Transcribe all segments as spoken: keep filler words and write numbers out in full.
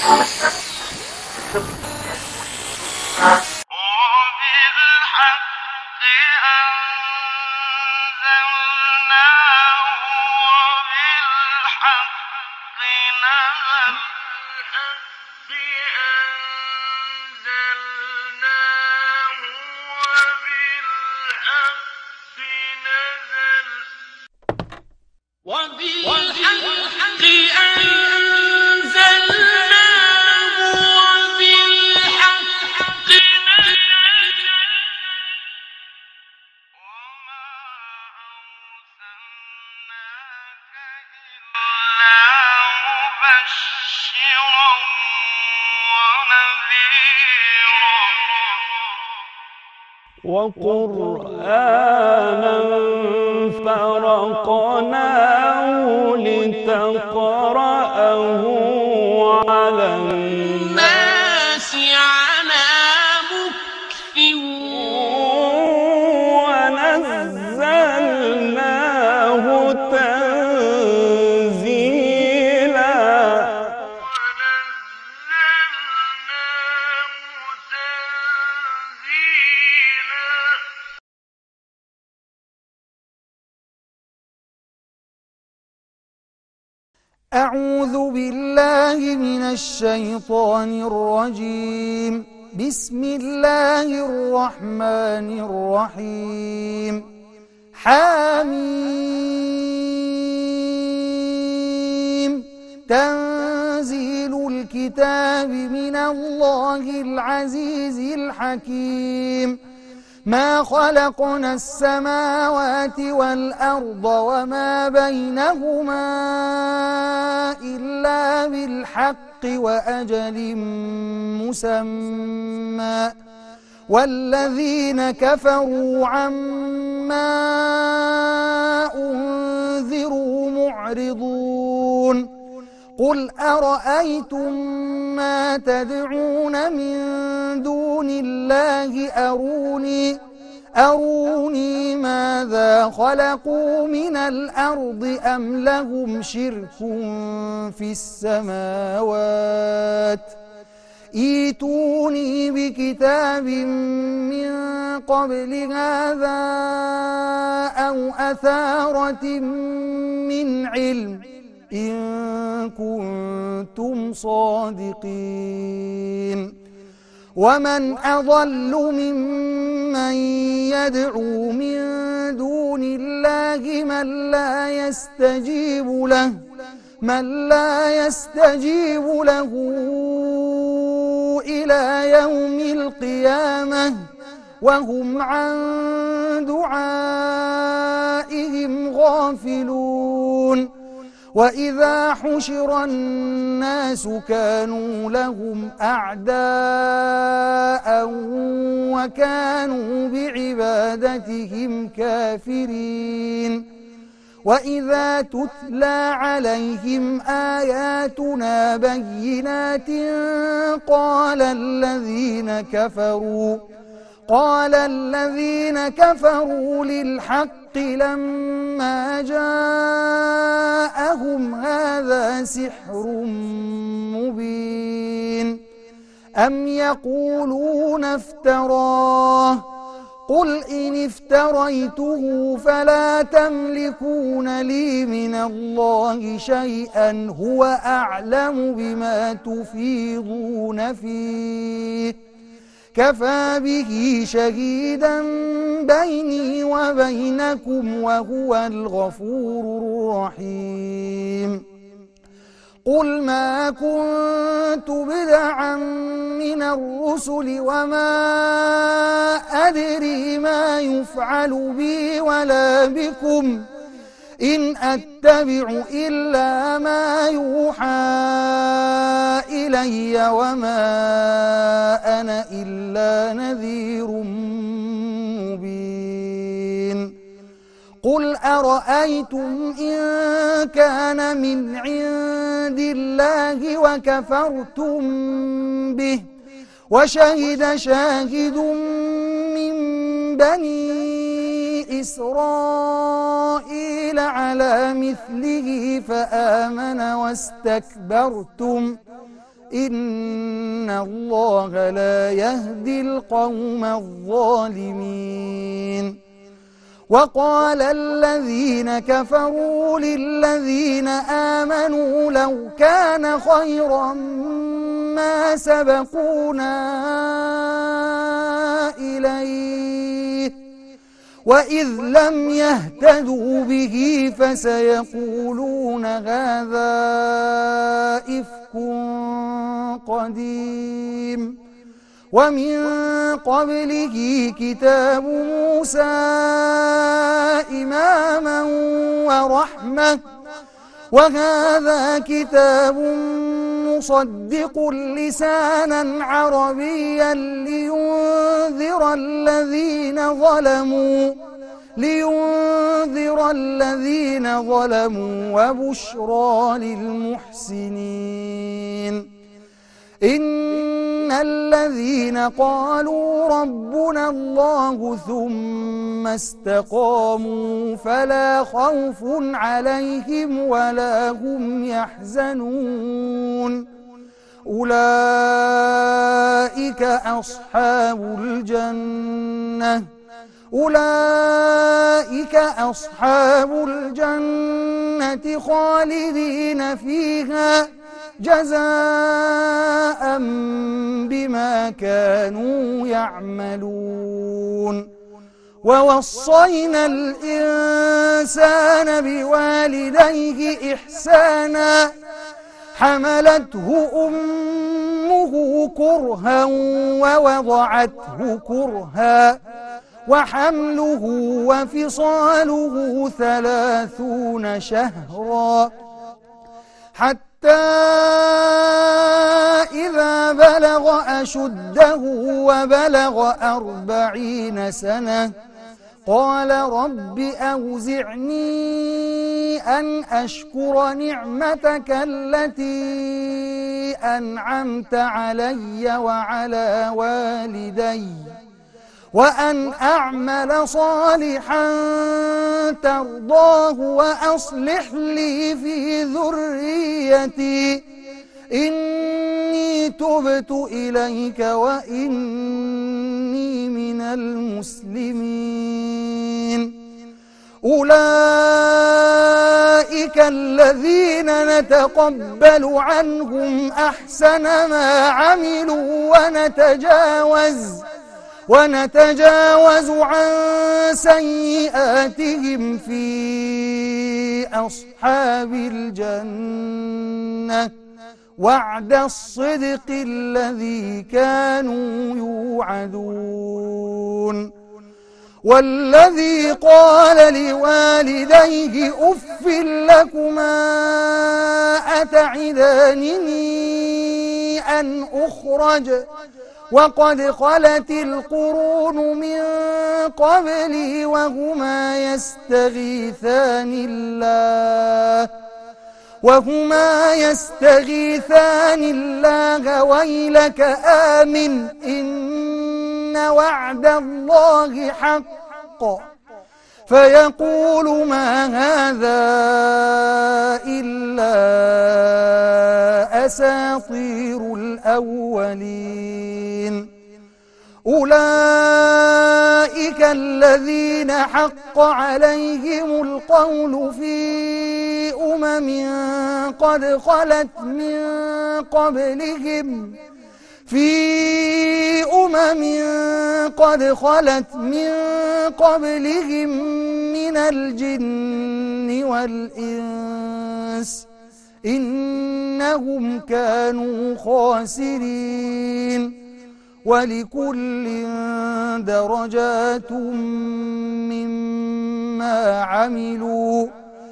وقرآنا فرقناه لتقرأه على الناس على مكث ونزلناه تنزيلا. أعوذ بالله من الشيطان الرجيم. بسم الله الرحمن الرحيم. حميم. تنزيل الكتاب من الله العزيز الحكيم. ما خلقنا السماوات والأرض وما بينهما إلا بالحق وأجل مسمى والذين كفروا عما أنذروا معرضون. قل أرأيتم ما تدعون من دون الله أروني أروني ماذا خلقوا من الأرض أم لهم شرك في السماوات ائتوني بكتاب من قبل هذا أو أثارة من علم إن كنتم صادقين. ومن أضل ممن يدعو من دون الله من لا يستجيب له من لا يستجيب له إلى يوم القيامة وهم عن دعائهم غافلون. وإذا حشر الناس كانوا لهم أعداء وكانوا بعبادتهم كافرين. وإذا تتلى عليهم آياتنا بينات قال الذين كفروا قال الذين كفروا للحق لما جاءهم هذا سحر مبين. أم يقولون افتراه قل إن افتريته فلا تملكون لي من الله شيئا هو أعلم بما تفيضون فيه كفى به شهيدا بيني وبينكم وهو الغفور الرحيم. قل ما كنت بدعا من الرسل وما أدري ما يفعل بي ولا بكم إن أتبع إلا ما يوحى إلي وما أنا إلا نذير مبين. قل أرأيتم إن كان من عند الله وكفرتم به وشهد شاهد من بني إسرائيل على مثله فآمن واستكبرتم إن الله لا يهدي القوم الظالمين. وقال الذين كفروا للذين آمنوا لو كان خيرا ما سبقونا إليه وإذ لم يهتدوا به فسيقولون هذا إفك قديم. ومن قبله كتاب موسى إماما ورحمة وهذا كتاب مصدق لسانا عربيا لينذر الذين ظلموا لينذر الذين ظلموا وبشرى للمحسنين. إن الذين قالوا ربنا الله ثم استقاموا فلا خوف عليهم ولا هم يحزنون أولئك أصحاب الجنة أولئك أصحاب الجنة خالدين فيها جزاء بما كانوا يعملون. ووصينا الإنسان بوالديه إحسانا حملته أمه كرها ووضعته كرها وحمله وفصاله ثلاثون شهرا حتى إذا بلغ أشده وبلغ أربعين سنة قال رب أوزعني أن أشكر نعمتك التي أنعمت علي وعلى والدي وأن أعمل صالحا ترضاه وأصلح لي في ذريتي إني تبت إليك وإني من المسلمين. أولئك الذين نتقبل عنهم أحسن ما عملوا ونتجاوز ونتجاوز عن سيئاتهم في أصحاب الجنة وعد الصدق الذي كانوا يوعدون. والذي قال لوالديه أف لكما أتعدانني أن أخرج وقد خلت القرون من قبلي وهما يستغيثان الله وهما يستغيثان الله ويلك آمن إن وعد الله حق فيقول ما هذا إلا أساطير الأولين. أولئك الذين حق عليهم القول في أمم قد خلت من قبلهم في أمم قد خلت من قبلهم من الجن والإنس إنهم كانوا خاسرين. ولكل درجات مما عملوا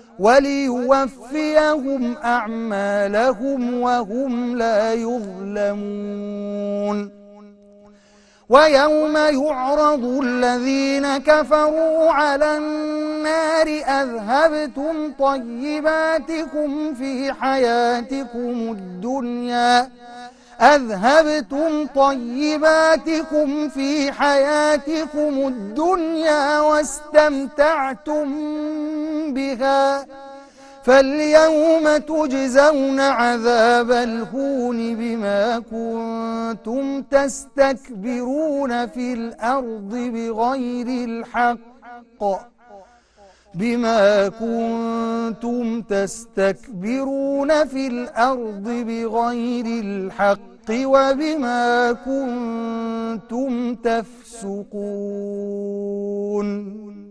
وليوفيهم أعمالهم وهم لا يظلمون. ويوم يعرض الذين كفروا على النار أذهبتم طيباتكم في حياتكم الدنيا أذهبتم طيباتكم في حياتكم الدنيا واستمتعتم بها فاليوم تجزون عذاب الهون بما كنتم تستكبرون في الأرض بغير الحق بما كنتم تستكبرون في الأرض بغير الحق وبما كنتم تفسقون